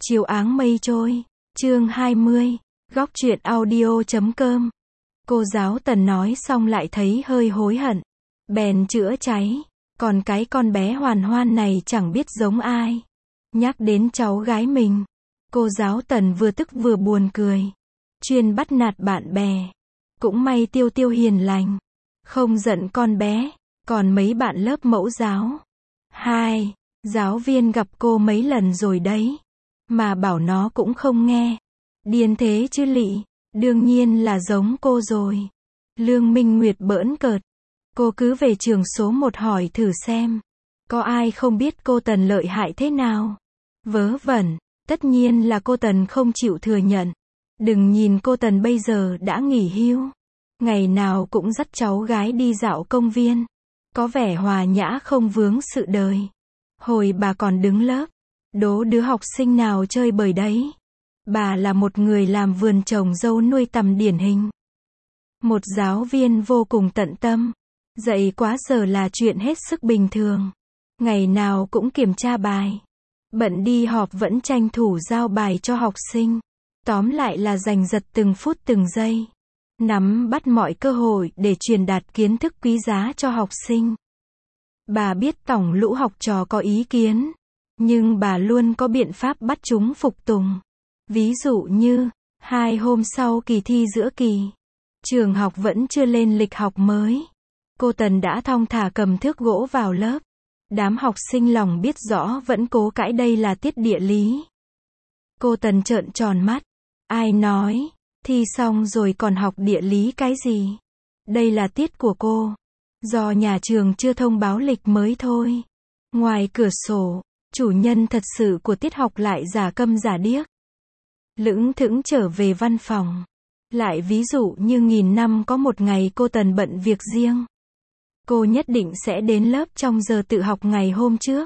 Chiều áng mây trôi, chương 20, góc truyện audio.com. Cô giáo Tần nói xong lại thấy hơi hối hận. Bèn chữa cháy, còn cái con bé Hoàn Hoan này chẳng biết giống ai. Nhắc đến cháu gái mình, cô giáo Tần vừa tức vừa buồn cười. Chuyên bắt nạt bạn bè. Cũng may Tiêu Tiêu hiền lành, không giận con bé, còn mấy bạn lớp mẫu giáo. Giáo viên gặp cô mấy lần rồi đấy, mà bảo nó cũng không nghe. Điên thế chứ lị, đương nhiên là giống cô rồi. Lương Minh Nguyệt bỡn cợt. Cô cứ về trường số 1 hỏi thử xem, có ai không biết cô Tần lợi hại thế nào. Vớ vẩn, tất nhiên là cô Tần không chịu thừa nhận. Đừng nhìn cô Tần bây giờ đã nghỉ hưu, ngày nào cũng dắt cháu gái đi dạo công viên, có vẻ hòa nhã không vướng sự đời. Hồi bà còn đứng lớp, đố đứa học sinh nào chơi bời đấy. Bà là một người làm vườn trồng dâu nuôi tầm điển hình. Một giáo viên vô cùng tận tâm. Dạy quá giờ là chuyện hết sức bình thường. Ngày nào cũng kiểm tra bài. Bận đi họp vẫn tranh thủ giao bài cho học sinh. Tóm lại là giành giật từng phút từng giây. Nắm bắt mọi cơ hội để truyền đạt kiến thức quý giá cho học sinh. Bà biết tổng lũ học trò có ý kiến, nhưng bà luôn có biện pháp bắt chúng phục tùng. Ví dụ như, 2 hôm sau kỳ thi giữa kỳ, trường học vẫn chưa lên lịch học mới. Cô Tần đã thong thả cầm thước gỗ vào lớp. Đám học sinh lòng biết rõ vẫn cố cãi đây là tiết địa lý. Cô Tần trợn tròn mắt. Ai nói, thi xong rồi còn học địa lý cái gì? Đây là tiết của cô. Do nhà trường chưa thông báo lịch mới thôi. Ngoài cửa sổ, chủ nhân thật sự của tiết học lại giả câm giả điếc. Lững thững trở về văn phòng. Lại ví dụ như nghìn năm có một ngày cô Tần bận việc riêng. Cô nhất định sẽ đến lớp trong giờ tự học ngày hôm trước.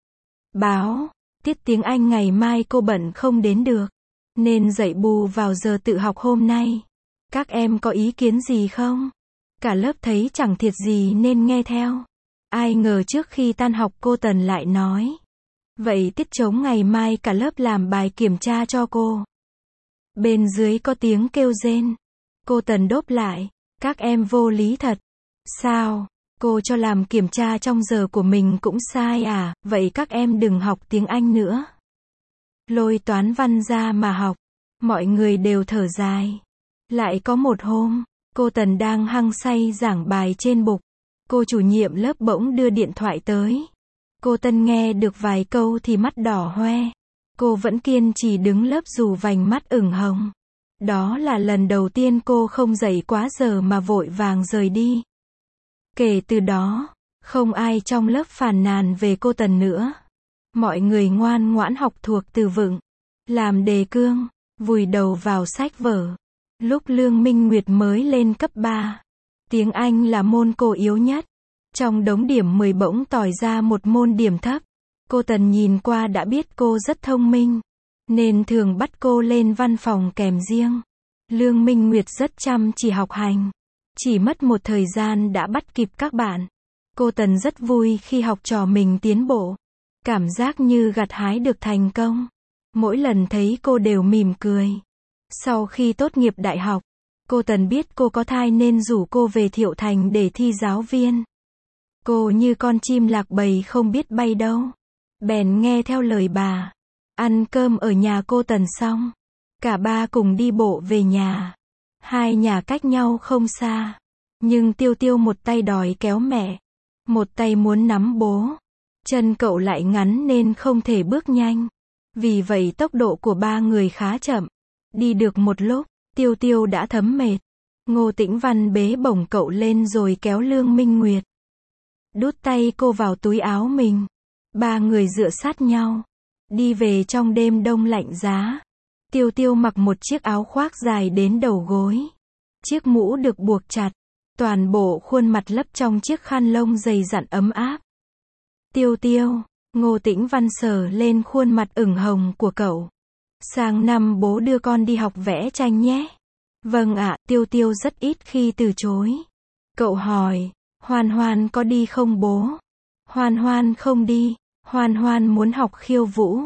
Báo, tiết tiếng Anh ngày mai cô bận không đến được, nên dạy bù vào giờ tự học hôm nay. Các em có ý kiến gì không? Cả lớp thấy chẳng thiệt gì nên nghe theo. Ai ngờ trước khi tan học cô Tần lại nói. Vậy tiết trống ngày mai cả lớp làm bài kiểm tra cho cô. Bên dưới có tiếng kêu rên. Cô Tần đốp lại. Các em vô lý thật. Sao? Cô cho làm kiểm tra trong giờ của mình cũng sai à? Vậy các em đừng học tiếng Anh nữa. Lôi toán văn ra mà học. Mọi người đều thở dài. Lại có một hôm, cô Tần đang hăng say giảng bài trên bục. Cô chủ nhiệm lớp bỗng đưa điện thoại tới. Cô Tần nghe được vài câu thì mắt đỏ hoe. Cô vẫn kiên trì đứng lớp dù vành mắt ửng hồng. Đó là lần đầu tiên cô không dậy quá giờ mà vội vàng rời đi. Kể từ đó, không ai trong lớp phàn nàn về cô Tần nữa. Mọi người ngoan ngoãn học thuộc từ vựng, làm đề cương, vùi đầu vào sách vở. Lúc Lương Minh Nguyệt mới lên cấp 3, tiếng Anh là môn cô yếu nhất. Trong đống điểm 10 bỗng tỏi ra một môn điểm thấp. Cô Tần nhìn qua đã biết cô rất thông minh, nên thường bắt cô lên văn phòng kèm riêng. Lương Minh Nguyệt rất chăm chỉ học hành. Chỉ mất một thời gian đã bắt kịp các bạn. Cô Tần rất vui khi học trò mình tiến bộ. Cảm giác như gặt hái được thành công. Mỗi lần thấy cô đều mỉm cười. Sau khi tốt nghiệp đại học, cô Tần biết cô có thai nên rủ cô về Thiệu Thành để thi giáo viên. Cô như con chim lạc bầy không biết bay đâu. Bèn nghe theo lời bà. Ăn cơm ở nhà cô Tần xong, cả ba cùng đi bộ về nhà. 2 nhà cách nhau không xa. Nhưng Tiêu Tiêu một tay đòi kéo mẹ, một tay muốn nắm bố. Chân cậu lại ngắn nên không thể bước nhanh. Vì vậy tốc độ của 3 người khá chậm. Đi được một lúc, Tiêu Tiêu đã thấm mệt. Ngô Tĩnh Văn bế bổng cậu lên rồi kéo Lương Minh Nguyệt. Đút tay cô vào túi áo mình. 3 người dựa sát nhau. Đi về trong đêm đông lạnh giá. Tiêu Tiêu mặc một chiếc áo khoác dài đến đầu gối. Chiếc mũ được buộc chặt. Toàn bộ khuôn mặt lấp trong chiếc khăn lông dày dặn ấm áp. Tiêu Tiêu, Ngô Tĩnh Văn sờ lên khuôn mặt ửng hồng của cậu. Sang năm bố đưa con đi học vẽ tranh nhé. Vâng ạ, Tiêu Tiêu rất ít khi từ chối. Cậu hỏi, Hoan Hoan có đi không bố? Hoan Hoan không đi, Hoan Hoan muốn học khiêu vũ.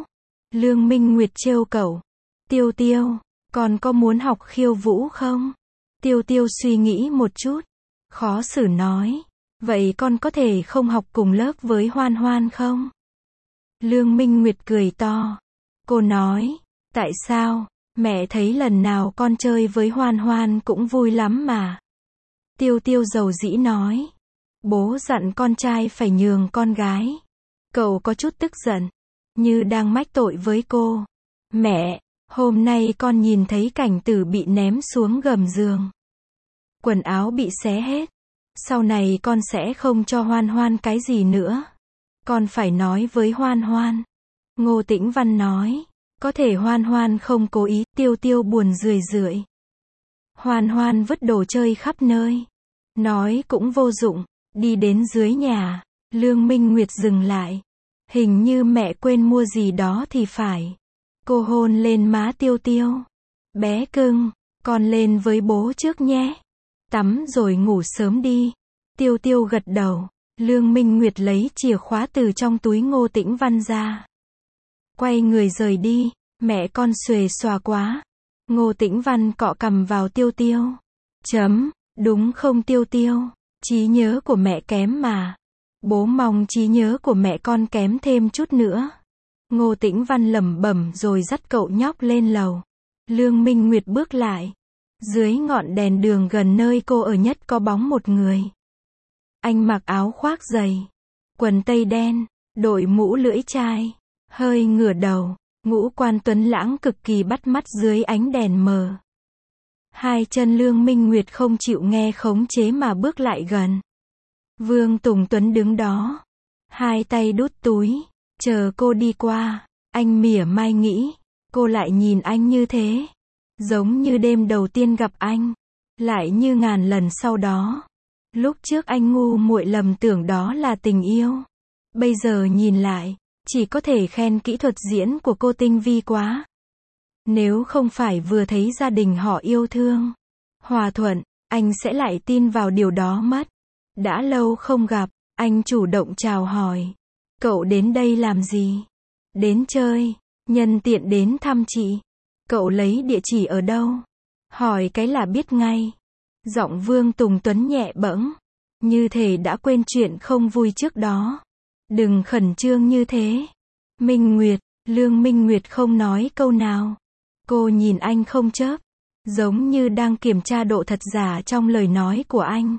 Lương Minh Nguyệt trêu cậu. Tiêu Tiêu, con có muốn học khiêu vũ không? Tiêu Tiêu suy nghĩ một chút. Khó xử nói. Vậy con có thể không học cùng lớp với Hoan Hoan không? Lương Minh Nguyệt cười to. Cô nói. Tại sao? Mẹ thấy lần nào con chơi với Hoan Hoan cũng vui lắm mà. Tiêu Tiêu dầu dĩ nói. Bố dặn con trai phải nhường con gái. Cậu có chút tức giận. Như đang mách tội với cô. Mẹ, hôm nay con nhìn thấy Cảnh Tử bị ném xuống gầm giường. Quần áo bị xé hết. Sau này con sẽ không cho Hoan Hoan cái gì nữa. Con phải nói với Hoan Hoan. Ngô Tĩnh Văn nói. Có thể Hoan Hoan không cố ý. Tiêu Tiêu buồn rười rượi. Hoan Hoan vứt đồ chơi khắp nơi. Nói cũng vô dụng. Đi đến dưới nhà. Lương Minh Nguyệt dừng lại. Hình như mẹ quên mua gì đó thì phải. Cô hôn lên má Tiêu Tiêu. Bé cưng, con lên với bố trước nhé. Tắm rồi ngủ sớm đi. Tiêu Tiêu gật đầu. Lương Minh Nguyệt lấy chìa khóa từ trong túi Ngô Tĩnh Văn ra. Quay người rời đi. Mẹ con xuề xòa quá. Ngô Tĩnh Văn cọ cằm vào Tiêu Tiêu. Đúng không Tiêu Tiêu? Trí nhớ của mẹ kém mà. Bố mong trí nhớ của mẹ con kém thêm chút nữa. Ngô Tĩnh Văn lẩm bẩm rồi dắt cậu nhóc lên lầu. Lương Minh Nguyệt bước lại. Dưới ngọn đèn đường gần nơi cô ở nhất có bóng một người. Anh mặc áo khoác dày, quần tây đen, đội mũ lưỡi chai, hơi ngửa đầu, ngũ quan tuấn lãng cực kỳ bắt mắt dưới ánh đèn mờ. Hai chân Lương Minh Nguyệt không chịu nghe khống chế mà bước lại gần. Vương Tùng Tuấn đứng đó, hai tay đút túi, chờ cô đi qua. Anh mỉa mai nghĩ, cô lại nhìn anh như thế, giống như đêm đầu tiên gặp anh, lại như ngàn lần sau đó. Lúc trước anh ngu muội lầm tưởng đó là tình yêu. Bây giờ nhìn lại, chỉ có thể khen kỹ thuật diễn của cô tinh vi quá. Nếu không phải vừa thấy gia đình họ yêu thương, hòa thuận, anh sẽ lại tin vào điều đó mất. Đã lâu không gặp, anh chủ động chào hỏi. Cậu đến đây làm gì? Đến chơi, nhân tiện đến thăm chị. Cậu lấy địa chỉ ở đâu? Hỏi cái là biết ngay. Giọng Vương Tùng Tuấn nhẹ bẫng, như thể đã quên chuyện không vui trước đó. Đừng khẩn trương như thế. Minh Nguyệt, Lương Minh Nguyệt không nói câu nào. Cô nhìn anh không chớp, giống như đang kiểm tra độ thật giả trong lời nói của anh.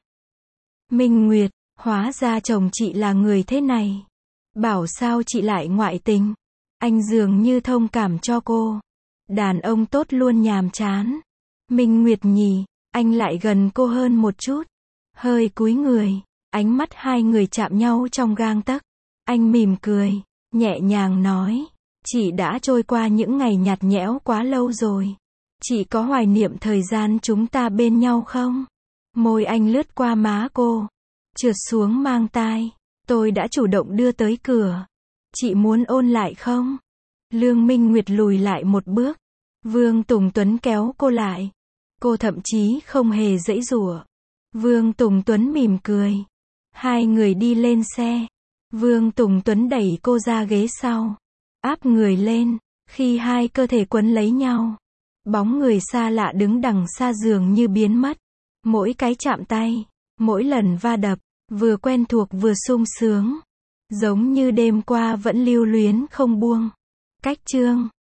Minh Nguyệt, hóa ra chồng chị là người thế này. Bảo sao chị lại ngoại tình. Anh dường như thông cảm cho cô. Đàn ông tốt luôn nhàm chán. Minh Nguyệt nhỉ, anh lại gần cô hơn một chút. Hơi cúi người, ánh mắt hai người chạm nhau trong gang tấc. Anh mỉm cười, nhẹ nhàng nói. Chị đã trôi qua những ngày nhạt nhẽo quá lâu rồi. Chị có hoài niệm thời gian chúng ta bên nhau không? Môi anh lướt qua má cô, trượt xuống mang tai. Tôi đã chủ động đưa tới cửa. Chị muốn ôn lại không? Lương Minh Nguyệt lùi lại một bước. Vương Tùng Tuấn kéo cô lại. Cô thậm chí không hề giãy giụa. Vương Tùng Tuấn mỉm cười. Hai người đi lên xe. Vương Tùng Tuấn đẩy cô ra ghế sau, áp người lên. Khi hai cơ thể quấn lấy nhau, bóng người xa lạ đứng đằng xa giường như biến mất. Mỗi cái chạm tay, mỗi lần va đập, vừa quen thuộc vừa sung sướng. Giống như đêm qua vẫn lưu luyến không buông. Cách chương